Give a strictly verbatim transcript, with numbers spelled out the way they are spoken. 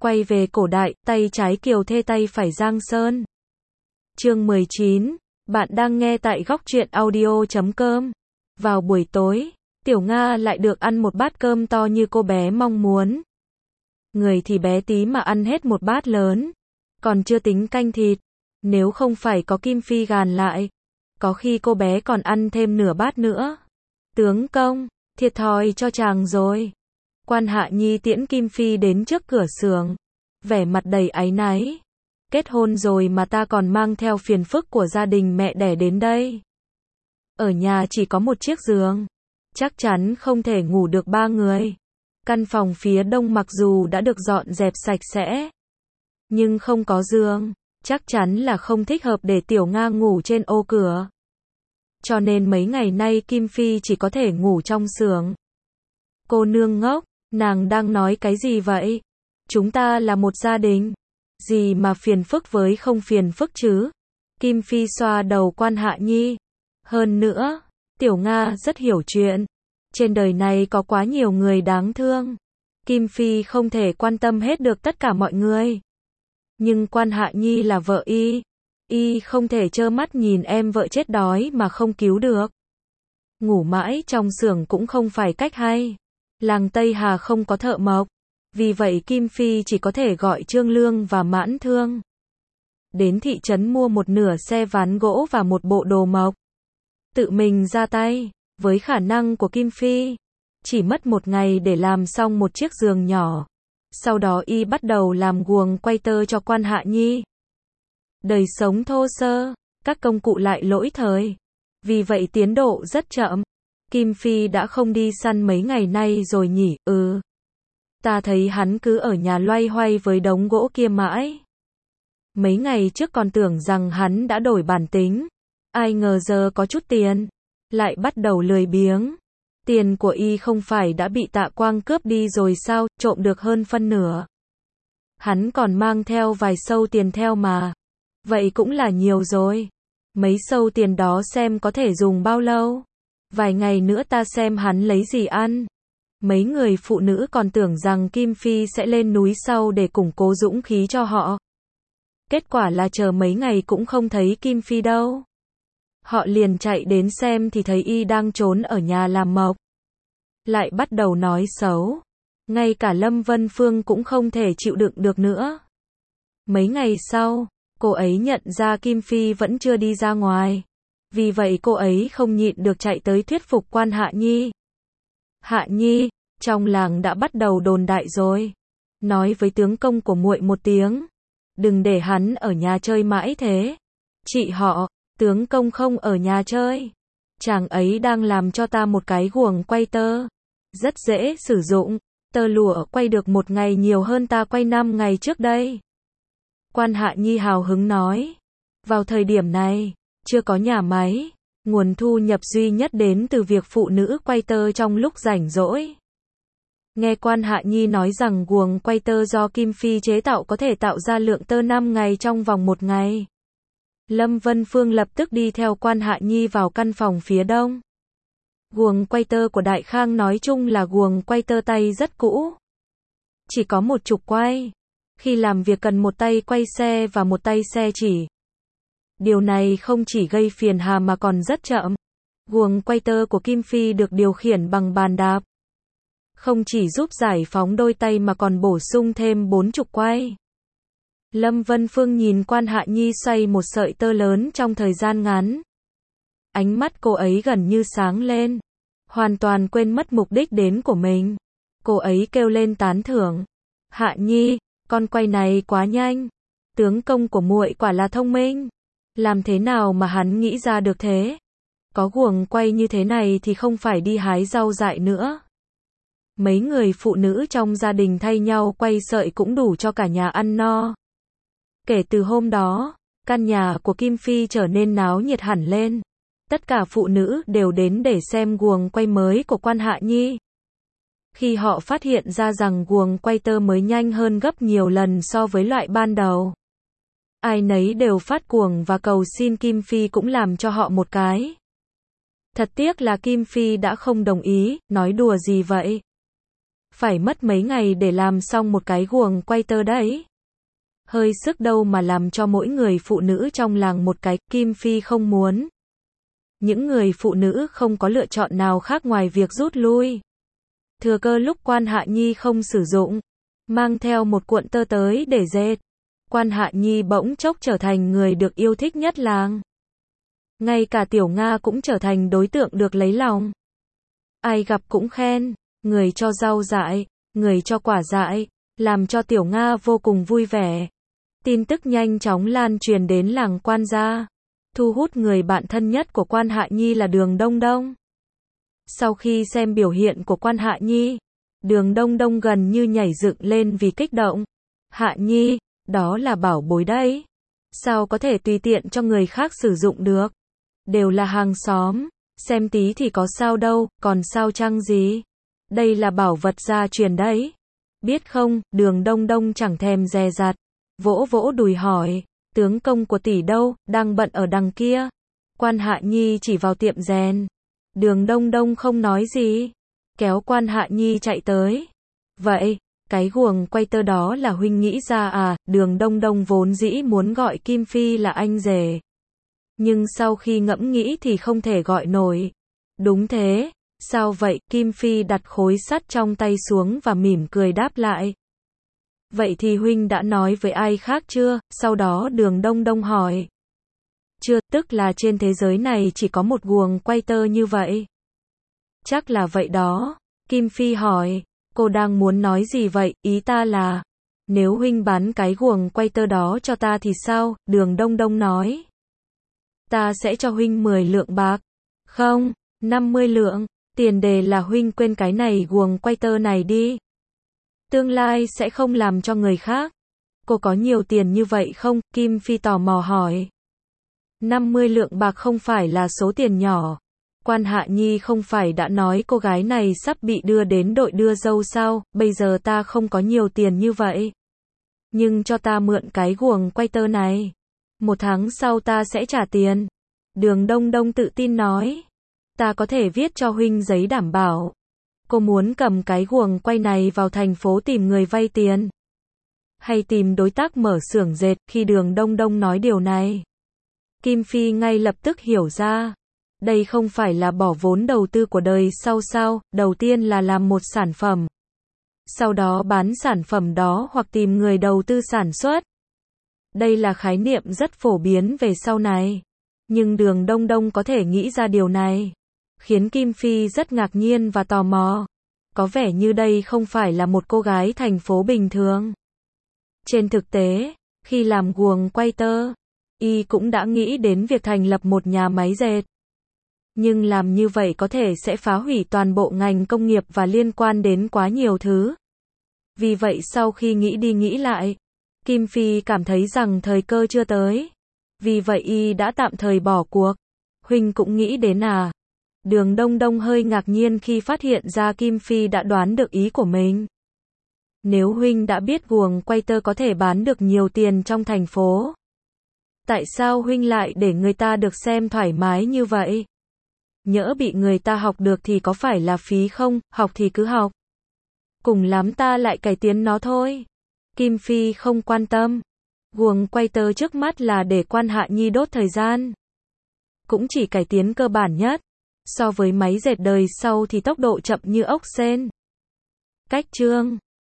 Quay về cổ đại, tay trái Kiều Thê tay phải Giang Sơn. Chương mười chín, bạn đang nghe tại góc truyện audio chấm com. Vào buổi tối, Tiểu Nga lại được ăn một bát cơm to như cô bé mong muốn. Người thì bé tí mà ăn hết một bát lớn, còn chưa tính canh thịt. Nếu không phải có Kim Phi gàn lại, có khi cô bé còn ăn thêm nửa bát nữa. Tướng công, thiệt thòi cho chàng rồi. Quan Hạ Nhi tiễn Kim Phi đến trước cửa xưởng, vẻ mặt đầy áy náy. Kết hôn rồi mà ta còn mang theo phiền phức của gia đình mẹ đẻ đến đây. Ở nhà chỉ có một chiếc giường, chắc chắn không thể ngủ được ba người. Căn phòng phía đông mặc dù đã được dọn dẹp sạch sẽ, nhưng không có giường, chắc chắn là không thích hợp để Tiểu Nga ngủ trên ô cửa. Cho nên mấy ngày nay Kim Phi chỉ có thể ngủ trong xưởng. Cô nương ngốc, nàng đang nói cái gì vậy? Chúng ta là một gia đình, gì mà phiền phức với không phiền phức chứ? Kim Phi xoa đầu Quan Hạ Nhi. Hơn nữa, Tiểu Nga rất hiểu chuyện. Trên đời này có quá nhiều người đáng thương. Kim Phi không thể quan tâm hết được tất cả mọi người. Nhưng Quan Hạ Nhi là vợ y, y không thể trơ mắt nhìn em vợ chết đói mà không cứu được. Ngủ mãi trong xưởng cũng không phải cách hay. Làng Tây Hà không có thợ mộc, vì vậy Kim Phi chỉ có thể gọi Trương Lương và Mãn Thương đến thị trấn mua một nửa xe ván gỗ và một bộ đồ mộc. Tự mình ra tay, với khả năng của Kim Phi, chỉ mất một ngày để làm xong một chiếc giường nhỏ. Sau đó y bắt đầu làm guồng quay tơ cho Quan Hạ Nhi. Đời sống thô sơ, các công cụ lại lỗi thời, vì vậy tiến độ rất chậm. Kim Phi đã không đi săn mấy ngày nay rồi nhỉ? Ừ. Ta thấy hắn cứ ở nhà loay hoay với đống gỗ kia mãi. Mấy ngày trước còn tưởng rằng hắn đã đổi bản tính. Ai ngờ giờ có chút tiền, lại bắt đầu lười biếng. Tiền của y không phải đã bị Tạ Quang cướp đi rồi sao, trộm được hơn phân nửa. Hắn còn mang theo vài sâu tiền theo mà. Vậy cũng là nhiều rồi. Mấy sâu tiền đó xem có thể dùng bao lâu. Vài ngày nữa ta xem hắn lấy gì ăn. Mấy người phụ nữ còn tưởng rằng Kim Phi sẽ lên núi sau để củng cố dũng khí cho họ. Kết quả là chờ mấy ngày cũng không thấy Kim Phi đâu. Họ liền chạy đến xem thì thấy y đang trốn ở nhà làm mộc. Lại bắt đầu nói xấu. Ngay cả Lâm Vân Phương cũng không thể chịu đựng được nữa. Mấy ngày sau, cô ấy nhận ra Kim Phi vẫn chưa đi ra ngoài. Vì vậy cô ấy không nhịn được chạy tới thuyết phục Quan Hạ Nhi. Hạ Nhi, trong làng đã bắt đầu đồn đại rồi. Nói với tướng công của muội một tiếng. Đừng để hắn ở nhà chơi mãi thế. Chị họ, tướng công không ở nhà chơi. Chàng ấy đang làm cho ta một cái guồng quay tơ. Rất dễ sử dụng. Tơ lụa quay được một ngày nhiều hơn ta quay năm ngày trước đây. Quan Hạ Nhi hào hứng nói. Vào thời điểm này, chưa có nhà máy, nguồn thu nhập duy nhất đến từ việc phụ nữ quay tơ trong lúc rảnh rỗi. Nghe Quan Hạ Nhi nói rằng guồng quay tơ do Kim Phi chế tạo có thể tạo ra lượng tơ năm ngày trong vòng một ngày. Lâm Vân Phương lập tức đi theo Quan Hạ Nhi vào căn phòng phía đông. Guồng quay tơ của Đại Khang nói chung là guồng quay tơ tay rất cũ. Chỉ có một trục quay. Khi làm việc cần một tay quay xe và một tay xe chỉ. Điều này không chỉ gây phiền hà mà còn rất chậm. Guồng quay tơ của Kim Phi được điều khiển bằng bàn đạp. Không chỉ giúp giải phóng đôi tay mà còn bổ sung thêm bốn trục quay. Lâm Vân Phương nhìn Quan Hạ Nhi xoay một sợi tơ lớn trong thời gian ngắn. Ánh mắt cô ấy gần như sáng lên. Hoàn toàn quên mất mục đích đến của mình. Cô ấy kêu lên tán thưởng. Hạ Nhi, con quay này quá nhanh. Tướng công của muội quả là thông minh. Làm thế nào mà hắn nghĩ ra được thế? Có guồng quay như thế này thì không phải đi hái rau dại nữa. Mấy người phụ nữ trong gia đình thay nhau quay sợi cũng đủ cho cả nhà ăn no. Kể từ hôm đó, căn nhà của Kim Phi trở nên náo nhiệt hẳn lên. Tất cả phụ nữ đều đến để xem guồng quay mới của Quan Hạ Nhi. Khi họ phát hiện ra rằng guồng quay tơ mới nhanh hơn gấp nhiều lần so với loại ban đầu. Ai nấy đều phát cuồng và cầu xin Kim Phi cũng làm cho họ một cái. Thật tiếc là Kim Phi đã không đồng ý, nói đùa gì vậy? phải mất mấy ngày để làm xong một cái guồng quay tơ đấy. Hơi sức đâu mà làm cho mỗi người phụ nữ trong làng một cái, Kim Phi không muốn. Những người phụ nữ không có lựa chọn nào khác ngoài việc rút lui. Thừa cơ lúc Quan Hạ Nhi không sử dụng, mang theo một cuộn tơ tới để dệt. Quan Hạ Nhi bỗng chốc trở thành người được yêu thích nhất làng. Ngay cả Tiểu Nga cũng trở thành đối tượng được lấy lòng. Ai gặp cũng khen, người cho rau dại, người cho quả dại, làm cho Tiểu Nga vô cùng vui vẻ. Tin tức nhanh chóng lan truyền đến làng Quan gia, thu hút người bạn thân nhất của Quan Hạ Nhi là Đường Đông Đông. Sau khi xem biểu hiện của Quan Hạ Nhi, Đường Đông Đông gần như nhảy dựng lên vì kích động. Hạ Nhi, đó là bảo bối đấy. Sao có thể tùy tiện cho người khác sử dụng được? Đều là hàng xóm, xem tí thì có sao đâu, còn sao chăng gì? Đây là bảo vật gia truyền đấy. Biết không, Đường Đông Đông chẳng thèm dè dặt, vỗ vỗ đùi hỏi, tướng công của tỷ đâu, đang bận ở đằng kia. Quan Hạ Nhi chỉ vào tiệm rèn. Đường Đông Đông không nói gì, kéo Quan Hạ Nhi chạy tới. Vậy, cái guồng quay tơ đó là huynh nghĩ ra à? Đường Đông Đông vốn dĩ muốn gọi Kim Phi là anh rể, nhưng sau khi ngẫm nghĩ thì không thể gọi nổi. Đúng thế, sao vậy? Kim Phi đặt khối sắt trong tay xuống và mỉm cười đáp lại. Vậy thì huynh đã nói với ai khác chưa? Sau đó Đường Đông Đông hỏi. Chưa, tức là trên thế giới này chỉ có một guồng quay tơ như vậy. Chắc là vậy đó. Kim Phi hỏi, cô đang muốn nói gì vậy? Ý ta là, nếu huynh bán cái guồng quay tơ đó cho ta thì sao? Đường Đông Đông nói. Ta sẽ cho huynh mười lượng bạc. Không, năm mươi lượng. Tiền đề là huynh quên cái này guồng quay tơ này đi. Tương lai sẽ không làm cho người khác. Cô có nhiều tiền như vậy không? Kim Phi tò mò hỏi. năm mươi lượng bạc không phải là số tiền nhỏ. Quan Hạ Nhi không phải đã nói cô gái này sắp bị đưa đến đội đưa dâu sao? Bây giờ ta không có nhiều tiền như vậy. Nhưng cho ta mượn cái guồng quay tơ này. Một tháng sau ta sẽ trả tiền. Đường Đông Đông tự tin nói. Ta có thể viết cho huynh giấy đảm bảo. Cô muốn cầm cái guồng quay này vào thành phố tìm người vay tiền, hay tìm đối tác mở xưởng dệt? Khi Đường Đông Đông nói điều này, Kim Phi ngay lập tức hiểu ra. Đây không phải là bỏ vốn đầu tư của đời sau sao? Đầu tiên là làm một sản phẩm, sau đó bán sản phẩm đó hoặc tìm người đầu tư sản xuất. Đây là khái niệm rất phổ biến về sau này. Nhưng Đường Đông Đông có thể nghĩ ra điều này, khiến Kim Phi rất ngạc nhiên và tò mò. Có vẻ như đây không phải là một cô gái thành phố bình thường. Trên thực tế, khi làm guồng quay tơ, y cũng đã nghĩ đến việc thành lập một nhà máy dệt. Nhưng làm như vậy có thể sẽ phá hủy toàn bộ ngành công nghiệp và liên quan đến quá nhiều thứ. Vì vậy sau khi nghĩ đi nghĩ lại, Kim Phi cảm thấy rằng thời cơ chưa tới. Vì vậy y đã tạm thời bỏ cuộc. Huynh cũng nghĩ đến à? Đường Đông Đông hơi ngạc nhiên khi phát hiện ra Kim Phi đã đoán được ý của mình. Nếu huynh đã biết guồng quay tơ có thể bán được nhiều tiền trong thành phố, tại sao huynh lại để người ta được xem thoải mái như vậy? Nhỡ bị người ta học được thì có phải là phí không? Học thì cứ học. Cùng lắm ta lại cải tiến nó thôi. Kim Phi không quan tâm. Guồng quay tơ trước mắt là để Quan Hạ Nhi đốt thời gian. Cũng chỉ cải tiến cơ bản nhất. So với máy dệt đời sau thì tốc độ chậm như ốc sên. Cách chương